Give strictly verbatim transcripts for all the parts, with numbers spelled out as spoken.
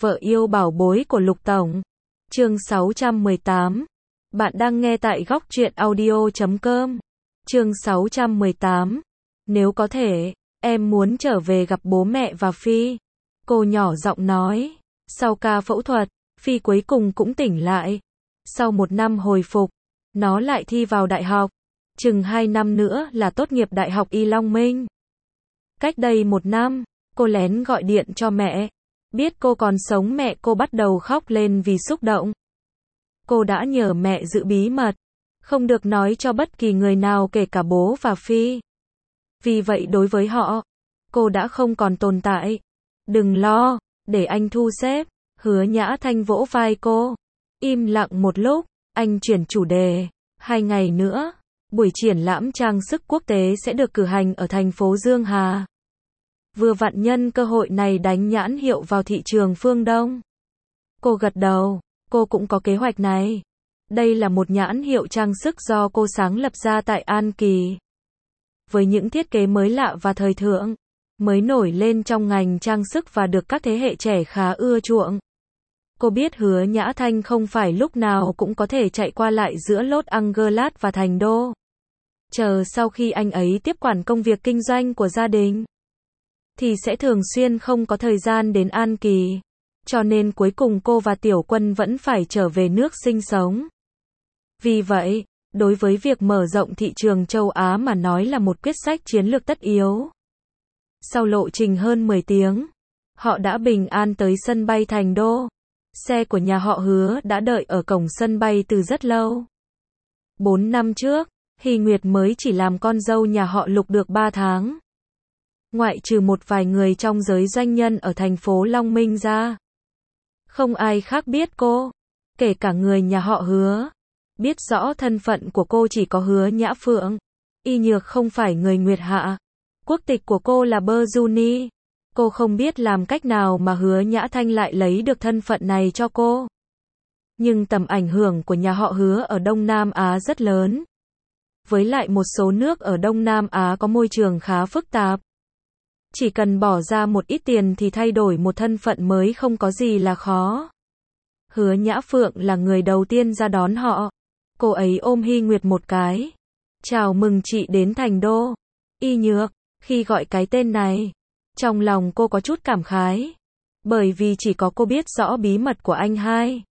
Vợ yêu bảo bối của Lục Tổng. Chương sáu trăm mười tám. Bạn đang nghe tại góc truyện audio chấm com. Chương sáu trăm mười tám. Nếu có thể, em muốn trở về gặp bố mẹ và Phi. Cô nhỏ giọng nói. Sau ca phẫu thuật, Phi cuối cùng cũng tỉnh lại. Sau một năm hồi phục, nó lại thi vào đại học. Chừng hai năm nữa là tốt nghiệp Đại học Y Long Minh. Cách đây một năm, cô lén gọi điện cho mẹ. Biết cô còn sống, mẹ cô bắt đầu khóc lên vì xúc động. Cô đã nhờ mẹ giữ bí mật, không được nói cho bất kỳ người nào kể cả bố và Phi. Vì vậy đối với họ, cô đã không còn tồn tại. Đừng lo, để anh thu xếp. Hứa Nhã Thanh vỗ vai cô. Im lặng một lúc, anh chuyển chủ đề. Hai ngày nữa, buổi triển lãm trang sức quốc tế sẽ được cử hành ở thành phố Dương Hà. Vừa vặn nhân cơ hội này đánh nhãn hiệu vào thị trường phương Đông. Cô gật đầu, cô cũng có kế hoạch này. Đây là một nhãn hiệu trang sức do cô sáng lập ra tại An Kỳ. Với những thiết kế mới lạ và thời thượng, mới nổi lên trong ngành trang sức và được các thế hệ trẻ khá ưa chuộng. Cô biết Hứa Nhã Thanh không phải lúc nào cũng có thể chạy qua lại giữa Los Angeles và Thành Đô. Chờ sau khi anh ấy tiếp quản công việc kinh doanh của gia đình, thì sẽ thường xuyên không có thời gian đến An Kỳ. Cho nên cuối cùng cô và Tiểu Quân vẫn phải trở về nước sinh sống. Vì vậy, đối với việc mở rộng thị trường châu Á mà nói là một quyết sách chiến lược tất yếu. Sau lộ trình hơn mười tiếng, họ đã bình an tới sân bay Thành Đô. Xe của nhà họ Hứa đã đợi ở cổng sân bay từ rất lâu. Bốn năm trước, Hy Nguyệt mới chỉ làm con dâu nhà họ Lục được ba tháng. Ngoại trừ một vài người trong giới doanh nhân ở thành phố Long Minh ra, không ai khác biết cô, kể cả người nhà họ Hứa. Biết rõ thân phận của cô chỉ có Hứa Nhã Phượng. Y Nhược không phải người Nguyệt Hạ. Quốc tịch của cô là Berjuni. Cô không biết làm cách nào mà Hứa Nhã Thanh lại lấy được thân phận này cho cô. Nhưng tầm ảnh hưởng của nhà họ Hứa ở Đông Nam Á rất lớn. Với lại một số nước ở Đông Nam Á có môi trường khá phức tạp. Chỉ cần bỏ ra một ít tiền thì thay đổi một thân phận mới không có gì là khó. Hứa Nhã Phượng là người đầu tiên ra đón họ. Cô ấy ôm Hy Nguyệt một cái. Chào mừng chị đến Thành Đô. Y Nhược, khi gọi cái tên này, trong lòng cô có chút cảm khái. Bởi vì chỉ có cô biết rõ bí mật của anh hai.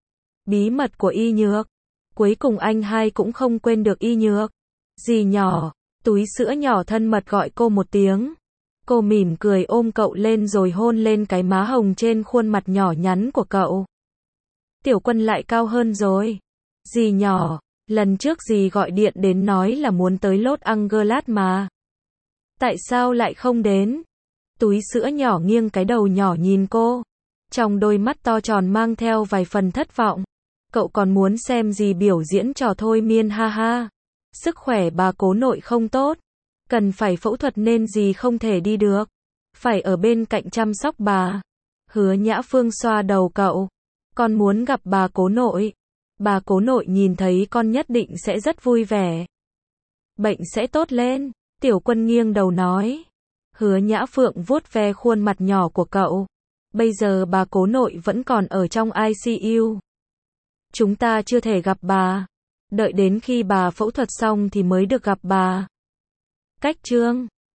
Bí mật của Y Nhược. Cuối cùng anh hai cũng không quên được Y Nhược. Dì nhỏ, túi sữa nhỏ thân mật gọi cô một tiếng. Cô mỉm cười ôm cậu lên rồi hôn lên cái má hồng trên khuôn mặt nhỏ nhắn của cậu. Tiểu Quân lại cao hơn rồi. Dì nhỏ, lần trước dì gọi điện đến nói là muốn tới Los Angeles mà. Tại sao lại không đến? Túi sữa nhỏ nghiêng cái đầu nhỏ nhìn cô. Trong đôi mắt to tròn mang theo vài phần thất vọng. Cậu còn muốn xem dì biểu diễn trò thôi miên ha ha. Sức khỏe bà cố nội không tốt. Cần phải phẫu thuật nên dì không thể đi được. Phải ở bên cạnh chăm sóc bà. Hứa Nhã Phương xoa đầu cậu. Con muốn gặp bà cố nội. Bà cố nội nhìn thấy con nhất định sẽ rất vui vẻ. Bệnh sẽ tốt lên. Tiểu Quân nghiêng đầu nói. Hứa Nhã Phượng vuốt ve khuôn mặt nhỏ của cậu. Bây giờ bà cố nội vẫn còn ở trong i xê u. Chúng ta chưa thể gặp bà. Đợi đến khi bà phẫu thuật xong thì mới được gặp bà. Cách chương